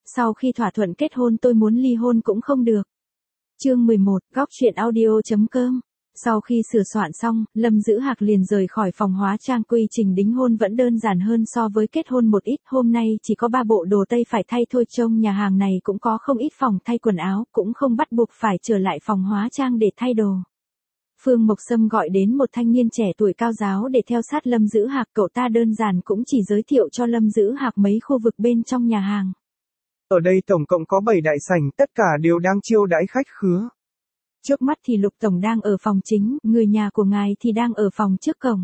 sau khi thỏa thuận kết hôn tôi muốn ly hôn cũng không được. Chương 11, góc truyện audio.com. Sau khi sửa soạn xong, Lâm Dữ Hạc liền rời khỏi phòng hóa trang. Quy trình đính hôn vẫn đơn giản hơn so với kết hôn một ít, hôm nay chỉ có 3 bộ đồ tây phải thay thôi, trông nhà hàng này cũng có không ít phòng thay quần áo, cũng không bắt buộc phải trở lại phòng hóa trang để thay đồ. Phương Mộc Sâm gọi đến một thanh niên trẻ tuổi cao giáo để theo sát Lâm Dữ Hạc, cậu ta đơn giản cũng chỉ giới thiệu cho Lâm Dữ Hạc mấy khu vực bên trong nhà hàng. Ở đây tổng cộng có 7 đại sảnh, tất cả đều đang chiêu đãi khách khứa. Trước mắt thì Lục Tổng đang ở phòng chính, người nhà của ngài thì đang ở phòng trước cổng.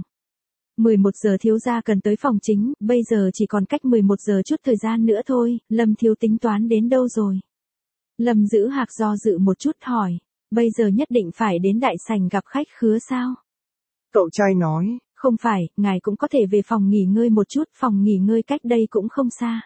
11 giờ thiếu gia cần tới phòng chính, bây giờ chỉ còn cách 11 giờ chút thời gian nữa thôi, Lâm thiếu tính toán đến đâu rồi? Lâm Dữ Hạc do dự một chút hỏi, bây giờ nhất định phải đến đại sảnh gặp khách khứa sao? Cậu trai nói, không phải, ngài cũng có thể về phòng nghỉ ngơi một chút, phòng nghỉ ngơi cách đây cũng không xa.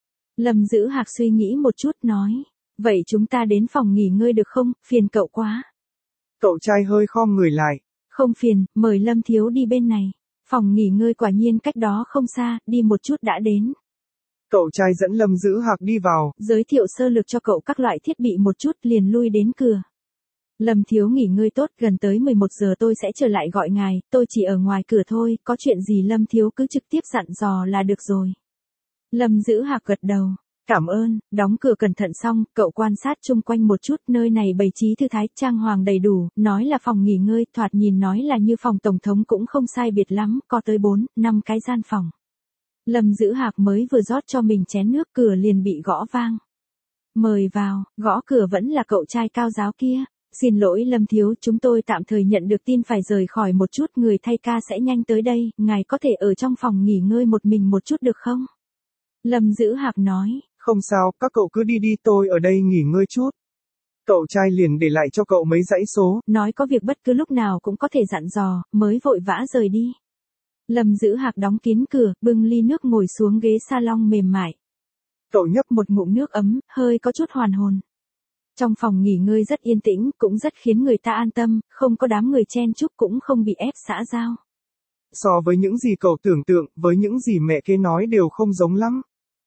Lâm Dữ Hạc suy nghĩ một chút nói, vậy chúng ta đến phòng nghỉ ngơi được không, phiền cậu quá. Cậu trai hơi khom người lại. Không phiền, mời Lâm thiếu đi bên này. Phòng nghỉ ngơi quả nhiên cách đó không xa, đi một chút đã đến. Cậu trai dẫn Lâm Dữ Hạc đi vào, giới thiệu sơ lược cho cậu các loại thiết bị một chút, liền lui đến cửa. Lâm thiếu nghỉ ngơi tốt, gần tới 11 giờ tôi sẽ trở lại gọi ngài, tôi chỉ ở ngoài cửa thôi, có chuyện gì Lâm thiếu cứ trực tiếp dặn dò là được rồi. Lâm Dữ Hạc gật đầu, cảm ơn, đóng cửa cẩn thận xong, cậu quan sát chung quanh một chút, nơi này bày trí thư thái, trang hoàng đầy đủ, nói là phòng nghỉ ngơi, thoạt nhìn nói là như phòng tổng thống cũng không sai biệt lắm, có tới 4-5 cái gian phòng. Lâm Dữ Hạc mới vừa rót cho mình chén nước, cửa liền bị gõ vang. Mời vào, gõ cửa vẫn là cậu trai cao giáo kia. Xin lỗi Lâm thiếu, chúng tôi tạm thời nhận được tin phải rời khỏi một chút, người thay ca sẽ nhanh tới đây, ngài có thể ở trong phòng nghỉ ngơi một mình một chút được không? Lâm Dữ Hạc nói, không sao, các cậu cứ đi đi, tôi ở đây nghỉ ngơi chút. Cậu trai liền để lại cho cậu mấy dãy số, nói có việc bất cứ lúc nào cũng có thể dặn dò, mới vội vã rời đi. Lâm Dữ Hạc đóng kín cửa, bưng ly nước ngồi xuống ghế salon mềm mại. Cậu nhấp một ngụm nước ấm, hơi có chút hoàn hồn. Trong phòng nghỉ ngơi rất yên tĩnh, cũng rất khiến người ta an tâm, không có đám người chen chúc, cũng không bị ép xã giao. So với những gì cậu tưởng tượng, với những gì mẹ kế nói đều không giống lắm.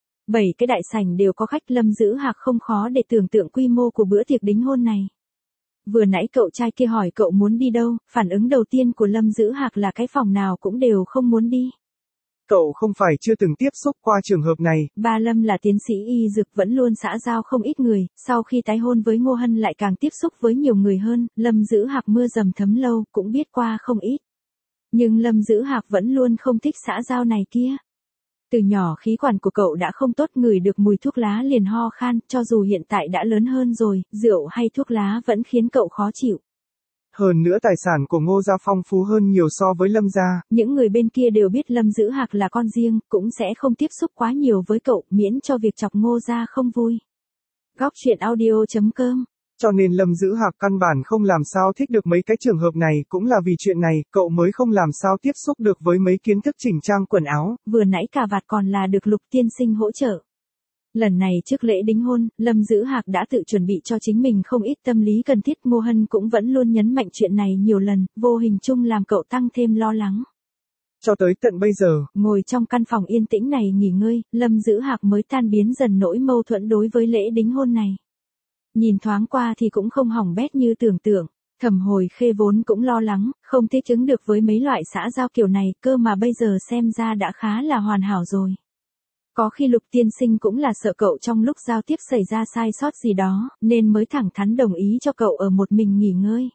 7 cái đại sảnh đều có khách, Lâm Dữ Hạc không khó để tưởng tượng quy mô của bữa tiệc đính hôn này. Vừa nãy cậu trai kia hỏi cậu muốn đi đâu, phản ứng đầu tiên của Lâm Dữ Hạc là cái phòng nào cũng đều không muốn đi. Cậu không phải chưa từng tiếp xúc qua trường hợp này. Ba Lâm là tiến sĩ y dược, vẫn luôn xã giao không ít người, sau khi tái hôn với Ngô Hân lại càng tiếp xúc với nhiều người hơn, Lâm Dữ Hạc mưa dầm thấm lâu, cũng biết qua không ít. Nhưng Lâm Dữ Hạc vẫn luôn không thích xã giao này kia. Từ nhỏ khí quản của cậu đã không tốt, ngửi được mùi thuốc lá liền ho khan, cho dù hiện tại đã lớn hơn rồi, rượu hay thuốc lá vẫn khiến cậu khó chịu. Hơn nữa tài sản của Ngô gia phong phú hơn nhiều so với Lâm gia. Những người bên kia đều biết Lâm Dữ Hạc là con riêng, cũng sẽ không tiếp xúc quá nhiều với cậu, miễn cho việc chọc Ngô gia không vui. Góc truyện audio.com. Cho nên Lâm Dữ Hạc căn bản không làm sao thích được mấy cái trường hợp này, cũng là vì chuyện này, cậu mới không làm sao tiếp xúc được với mấy kiến thức chỉnh trang quần áo. Vừa nãy cà vạt còn là được Lục tiên sinh hỗ trợ. Lần này trước lễ đính hôn, Lâm Dữ Hạc đã tự chuẩn bị cho chính mình không ít tâm lý cần thiết, Ngô Hân cũng vẫn luôn nhấn mạnh chuyện này nhiều lần, vô hình chung làm cậu tăng thêm lo lắng. Cho tới tận bây giờ, ngồi trong căn phòng yên tĩnh này nghỉ ngơi, Lâm Dữ Hạc mới tan biến dần nỗi mâu thuẫn đối với lễ đính hôn này. Nhìn thoáng qua thì cũng không hỏng bét như tưởng tượng, Thẩm Hồi Khê vốn cũng lo lắng, không thích ứng được với mấy loại xã giao kiểu này, cơ mà bây giờ xem ra đã khá là hoàn hảo rồi. Có khi Lục tiên sinh cũng là sợ cậu trong lúc giao tiếp xảy ra sai sót gì đó, nên mới thẳng thắn đồng ý cho cậu ở một mình nghỉ ngơi.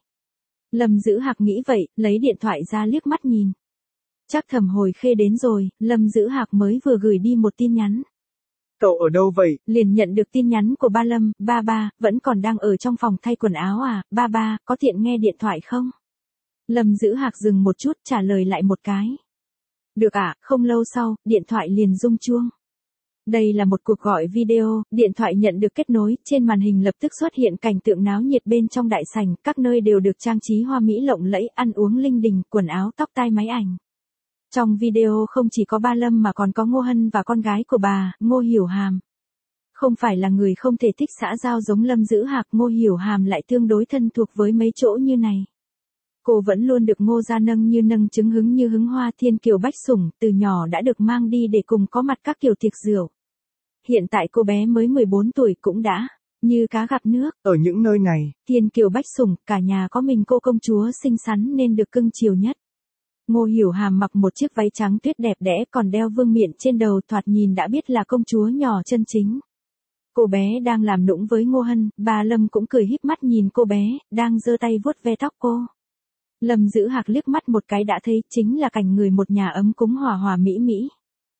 Lâm Dữ Hạc nghĩ vậy, lấy điện thoại ra liếc mắt nhìn. Chắc Thẩm Hồi Khê đến rồi, Lâm Dữ Hạc mới vừa gửi đi một tin nhắn. Cậu ở đâu vậy? Liền nhận được tin nhắn của ba Lâm, ba, vẫn còn đang ở trong phòng thay quần áo à, ba, có tiện nghe điện thoại không? Lâm Dữ Hạc dừng một chút, trả lời lại một cái. Được ạ, không lâu sau, điện thoại liền rung chuông. Đây là một cuộc gọi video, điện thoại nhận được kết nối, trên màn hình lập tức xuất hiện cảnh tượng náo nhiệt bên trong đại sảnh, các nơi đều được trang trí hoa mỹ lộng lẫy, ăn uống linh đình, quần áo, tóc tai, máy ảnh. Trong video không chỉ có ba Lâm mà còn có Ngô Hân và con gái của bà, Ngô Hiểu Hàm. Không phải là người không thể thích xã giao giống Lâm Dữ Hạc, Ngô Hiểu Hàm lại tương đối thân thuộc với mấy chỗ như này. Cô vẫn luôn được Ngô gia nâng như nâng trứng, hứng như hứng hoa, thiên kiều bách sủng, từ nhỏ đã được mang đi để cùng có mặt các kiểu tiệc rượu. Hiện tại cô bé mới 14 tuổi cũng đã như cá gặp nước. Ở những nơi này, Thiên kiều bách sủng, cả nhà có mình cô công chúa xinh xắn nên được cưng chiều nhất. Ngô Hiểu Hàm mặc một chiếc váy trắng tuyết đẹp đẽ còn đeo vương miện trên đầu, thoạt nhìn đã biết là công chúa nhỏ chân chính. Cô bé đang làm nũng với Ngô Hân, bà Lâm cũng cười híp mắt nhìn cô bé, đang giơ tay vuốt ve tóc cô. Lâm Dữ Hạc liếc mắt một cái đã thấy chính là cảnh người một nhà ấm cúng hòa hòa mỹ mỹ.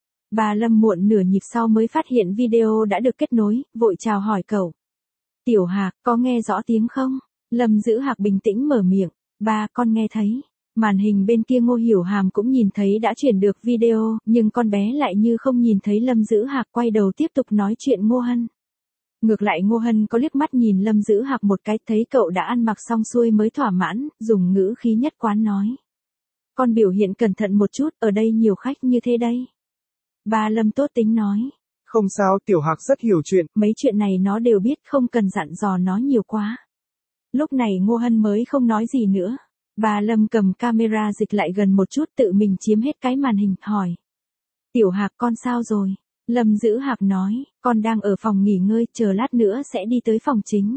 Bà Lâm muộn nửa nhịp sau mới phát hiện video đã được kết nối, vội chào hỏi cậu. Tiểu Hạc, có nghe rõ tiếng không? Lâm Dữ Hạc bình tĩnh mở miệng, ba con nghe thấy. Màn hình bên kia Ngô Hiểu Hàm cũng nhìn thấy đã chuyển được video, nhưng con bé lại như không nhìn thấy Lâm Dữ Hạc, quay đầu tiếp tục nói chuyện Ngô Hân. Ngược lại Ngô Hân có liếc mắt nhìn Lâm Dữ Hạc một cái, thấy cậu đã ăn mặc xong xuôi mới thỏa mãn, dùng ngữ khí nhất quán nói. Con biểu hiện cẩn thận một chút, ở đây nhiều khách như thế đây. Bà Lâm tốt tính nói. Không sao, Tiểu Hạc rất hiểu chuyện. Mấy chuyện này nó đều biết, không cần dặn dò nó nhiều quá. Lúc này Ngô Hân mới không nói gì nữa. Bà Lâm cầm camera dịch lại gần một chút, tự mình chiếm hết cái màn hình, hỏi. Tiểu Hạc con sao rồi? Lâm Dữ Hạc nói, con đang ở phòng nghỉ ngơi, chờ lát nữa sẽ đi tới phòng chính.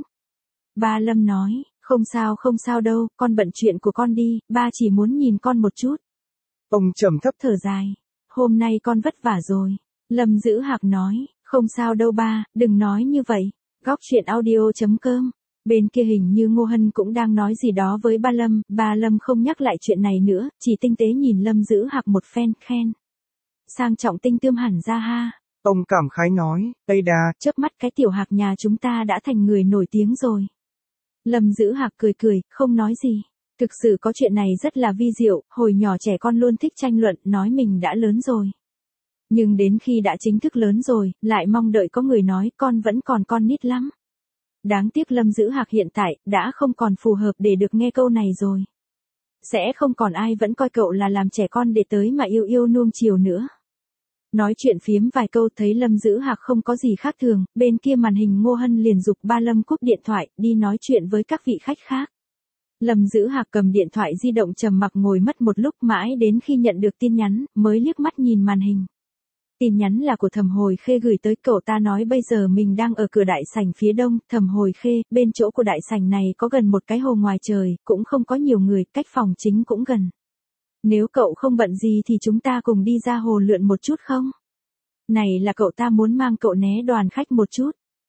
Bà Lâm nói, không sao đâu, con bận chuyện của con đi, ba chỉ muốn nhìn con một chút. Ông trầm thấp thở dài, hôm nay con vất vả rồi. Lâm Dữ Hạc nói, không sao đâu ba, đừng nói như vậy. Góc chuyện audio.com. Bên kia hình như Ngô Hân cũng đang nói gì đó với ba Lâm không nhắc lại chuyện này nữa, chỉ tinh tế nhìn Lâm Dữ Hạc một phen, khen. Sang trọng tinh tươm hẳn ra ha. Ông cảm khái nói, Tây Đa, chớp mắt cái Tiểu Hạc nhà chúng ta đã thành người nổi tiếng rồi. Lâm Dữ Hạc cười, không nói gì. Thực sự có chuyện này rất là vi diệu, hồi nhỏ trẻ con luôn thích tranh luận, nói mình đã lớn rồi. Nhưng đến khi đã chính thức lớn rồi, lại mong đợi có người nói con vẫn còn con nít lắm. Đáng tiếc Lâm Dữ Hạc hiện tại, đã không còn phù hợp để được nghe câu này rồi. Sẽ không còn ai vẫn coi cậu là làm trẻ con để tới mà yêu nuông chiều nữa. Nói chuyện phiếm vài câu thấy Lâm Dữ Hạc không có gì khác thường, bên kia màn hình Ngô Hân liền giục ba Lâm cúp điện thoại, đi nói chuyện với các vị khách khác. Lâm Dữ Hạc cầm điện thoại di động trầm mặc ngồi mất một lúc, mãi đến khi nhận được tin nhắn, mới liếc mắt nhìn màn hình. Tin nhắn là của Thẩm Hồi Khê gửi tới, cậu ta nói bây giờ mình đang ở cửa đại sảnh phía đông. Thẩm Hồi Khê, bên chỗ của đại sảnh này có gần một cái hồ ngoài trời, cũng không có nhiều người, cách phòng chính cũng gần. Nếu cậu không bận gì thì chúng ta cùng đi ra hồ lượn một chút không? Này là cậu ta muốn mang cậu né đoàn khách một chút.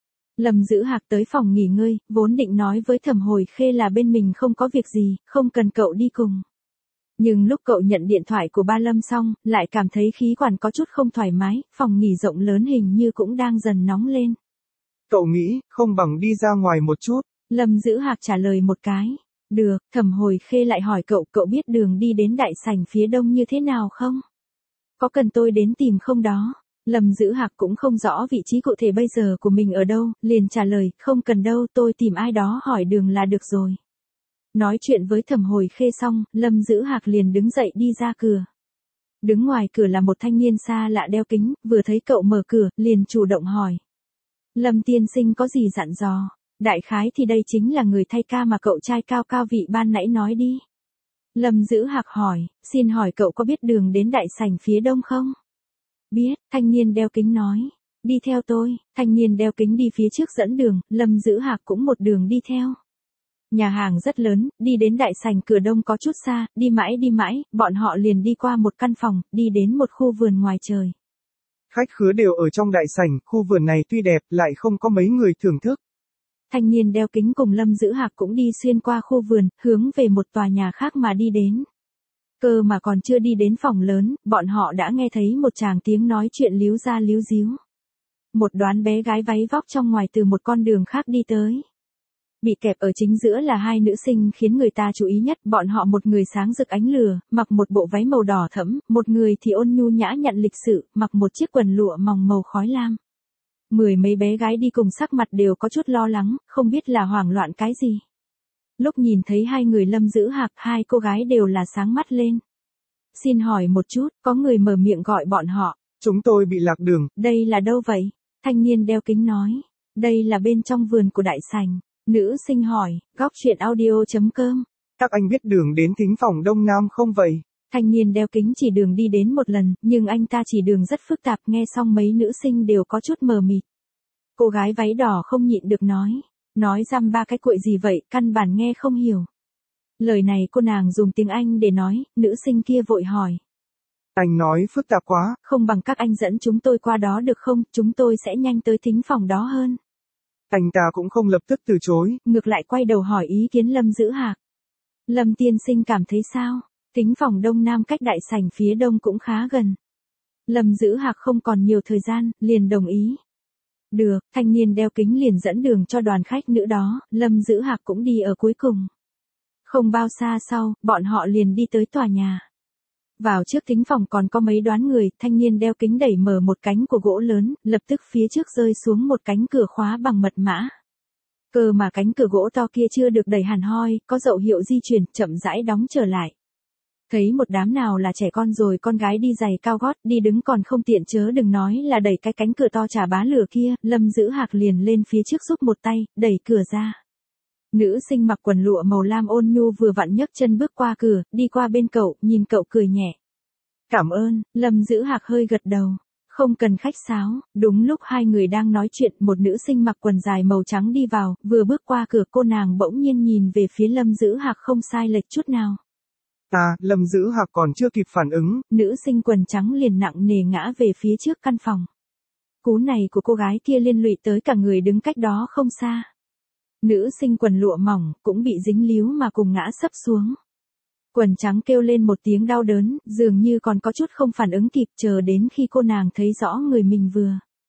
Lâm Dữ Hạc tới phòng nghỉ ngơi, vốn định nói với Thẩm Hồi Khê là bên mình không có việc gì, không cần cậu đi cùng. Nhưng lúc cậu nhận điện thoại của ba Lâm xong, lại cảm thấy khí quản có chút không thoải mái, phòng nghỉ rộng lớn hình như cũng đang dần nóng lên. Cậu nghĩ, không bằng đi ra ngoài một chút. Lâm Dữ Hạc trả lời một cái. Được, Thẩm Hồi Khê lại hỏi cậu biết đường đi đến đại sảnh phía đông như thế nào không? Có cần tôi đến tìm không đó? Lâm Dữ Hạc cũng không rõ vị trí cụ thể bây giờ của mình ở đâu, liền trả lời, không cần đâu, tôi tìm ai đó hỏi đường là được rồi. Nói chuyện với Thẩm Hồi Khê xong, Lâm Dữ Hạc liền đứng dậy đi ra cửa. Đứng ngoài cửa là một thanh niên xa lạ đeo kính, vừa thấy cậu mở cửa, liền chủ động hỏi. Lâm tiên sinh có gì dặn dò? Đại khái thì đây chính là người thay ca mà cậu trai cao cao vị ban nãy nói đi. Lâm Dữ Hạc hỏi, xin hỏi cậu có biết đường đến đại sảnh phía đông không? Biết, thanh niên đeo kính nói. Đi theo tôi, thanh niên đeo kính đi phía trước dẫn đường, Lâm Dữ Hạc cũng một đường đi theo. Nhà hàng rất lớn, đi đến đại sảnh cửa đông có chút xa, đi mãi, bọn họ liền đi qua một căn phòng, đi đến một khu vườn ngoài trời. Khách khứa đều ở trong đại sảnh, khu vườn này tuy đẹp, lại không có mấy người thưởng thức. Thanh niên đeo kính cùng Lâm Dữ Hạc cũng đi xuyên qua khu vườn, hướng về một tòa nhà khác mà đi đến. Cơ mà còn chưa đi đến phòng lớn, bọn họ đã nghe thấy một tràng tiếng nói chuyện líu ra líu díu. Một đoán bé gái váy vóc trong ngoài từ một con đường khác đi tới. Bị kẹp ở chính giữa là hai nữ sinh khiến người ta chú ý nhất, bọn họ một người sáng rực ánh lửa, mặc một bộ váy màu đỏ thẫm, một người thì ôn nhu nhã nhặn lịch sự, mặc một chiếc quần lụa mỏng màu khói lam. Mười mấy bé gái đi cùng sắc mặt đều có chút lo lắng, không biết là hoảng loạn cái gì. Lúc nhìn thấy hai người Lâm Dữ Hạc, hai cô gái đều là sáng mắt lên. Xin hỏi một chút, có người mở miệng gọi bọn họ. Chúng tôi bị lạc đường. Đây là đâu vậy? Thanh niên đeo kính nói. Đây là bên trong vườn của đại sảnh. Nữ sinh hỏi, góc chuyện audio.com. Các anh biết đường đến thính phòng Đông Nam không vậy? Thanh niên đeo kính chỉ đường đi đến một lần, nhưng anh ta chỉ đường rất phức tạp, nghe xong mấy nữ sinh đều có chút mờ mịt. Cô gái váy đỏ không nhịn được nói dăm ba cái quậy gì vậy, căn bản nghe không hiểu. Lời này cô nàng dùng tiếng Anh để nói, nữ sinh kia vội hỏi. Anh nói phức tạp quá. Không bằng các anh dẫn chúng tôi qua đó được không, chúng tôi sẽ nhanh tới thính phòng đó hơn. Anh ta cũng không lập tức từ chối. Ngược lại quay đầu hỏi ý kiến Lâm Dữ Hạc. Lâm tiên sinh cảm thấy sao? Thính phòng đông nam cách đại sảnh phía đông cũng khá gần. Lâm Dữ Hạc không còn nhiều thời gian, liền đồng ý. Được, thanh niên đeo kính liền dẫn đường cho đoàn khách nữ đó, Lâm Dữ Hạc cũng đi ở cuối cùng. Không bao xa sau, bọn họ liền đi tới tòa nhà. Vào trước thính phòng còn có mấy đoán người, thanh niên đeo kính đẩy mở một cánh của gỗ lớn, lập tức phía trước rơi xuống một cánh cửa khóa bằng mật mã. Cơ mà cánh cửa gỗ to kia chưa được đẩy hẳn hoi, có dấu hiệu di chuyển, chậm rãi đóng trở lại. Thấy một đám nào là trẻ con rồi con gái đi giày cao gót, đi đứng còn không tiện chớ đừng nói là đẩy cái cánh cửa to chả bá lửa kia, Lâm Dữ Hạc liền lên phía trước giúp một tay, đẩy cửa ra. Nữ sinh mặc quần lụa màu lam ôn nhu vừa vặn nhấc chân bước qua cửa, đi qua bên cậu, nhìn cậu cười nhẹ. Cảm ơn, Lâm Dữ Hạc hơi gật đầu. Không cần khách sáo, đúng lúc hai người đang nói chuyện, một nữ sinh mặc quần dài màu trắng đi vào, vừa bước qua cửa cô nàng bỗng nhiên nhìn về phía Lâm Dữ Hạc không sai lệch chút nào. Lâm Dữ Hạc còn chưa kịp phản ứng. Nữ sinh quần trắng liền nặng nề ngã về phía trước căn phòng. Cú này của cô gái kia liên lụy tới cả người đứng cách đó không xa. Nữ sinh quần lụa mỏng cũng bị dính líu mà cùng ngã sấp xuống. Quần trắng kêu lên một tiếng đau đớn, dường như còn có chút không phản ứng kịp, chờ đến khi cô nàng thấy rõ người mình vừa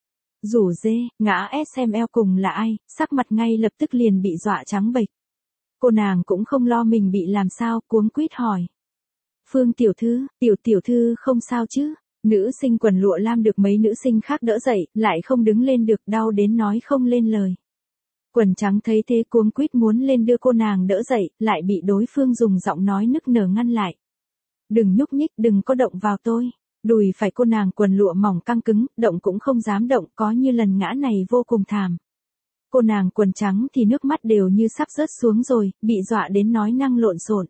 rủ dê, ngã SML cùng là ai, sắc mặt ngay lập tức liền bị dọa trắng bệch. Cô nàng cũng không lo mình bị làm sao, cuống quýt hỏi. Phương tiểu thư, tiểu thư không sao chứ? Nữ sinh quần lụa lam được mấy nữ sinh khác đỡ dậy, lại không đứng lên được, đau đến nói không lên lời. Quần trắng thấy thế cuống quýt muốn lên đưa cô nàng đỡ dậy, lại bị đối phương dùng giọng nói nức nở ngăn lại. Đừng nhúc nhích, đừng có động vào tôi. Đùi phải cô nàng quần lụa mỏng căng cứng, động cũng không dám động, có như lần ngã này vô cùng thảm. Cô nàng quần trắng thì nước mắt đều như sắp rớt xuống rồi, bị dọa đến nói năng lộn xộn.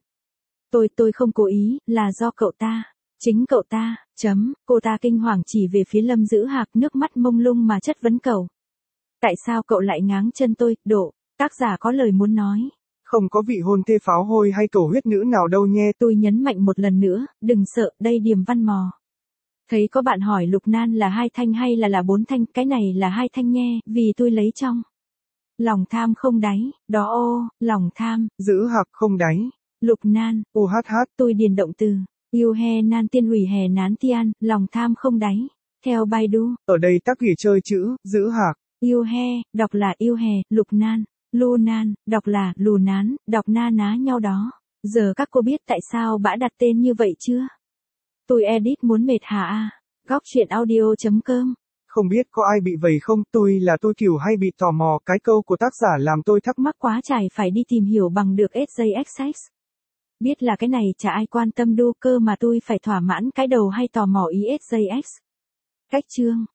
Tôi không cố ý, là do cậu ta. Chính cậu ta, cô ta kinh hoàng chỉ về phía Lâm Dữ Hạc, nước mắt mông lung mà chất vấn cậu. Tại sao cậu lại ngáng chân tôi, tác giả có lời muốn nói. Không có vị hôn thê pháo hôi hay cầu huyết nữ nào đâu nhé. Tôi nhấn mạnh một lần nữa, đừng sợ, đây Điềm Văn Mò. Thấy có bạn hỏi Lục Nan là 2 thanh hay là 4 thanh, cái này là 2 thanh nghe, vì tôi lấy trong. Lòng tham không đáy, lòng tham. Dữ Hạc không đáy. Lục Nan, tôi điền động từ. Yêu he nan tiên hủy hè nán tian, lòng tham không đáy. Theo Baidu. Ở đây tác ghi chơi chữ, Dữ Hạc. Yêu he, đọc là yêu hè, Lục Nan. Lu Nan, đọc là lù nán, đọc na ná nhau đó. Giờ các cô biết tại sao bã đặt tên như vậy chưa? Tôi edit muốn mệt hả à? Góc chuyện audio.com. Không biết có ai bị vậy không, tôi kiểu hay bị tò mò, cái câu của tác giả làm tôi thắc mắc quá chải phải đi tìm hiểu bằng được SJXX. Biết là cái này chả ai quan tâm đô cơ mà tôi phải thỏa mãn cái đầu hay tò mò ý SJX. Cách chương.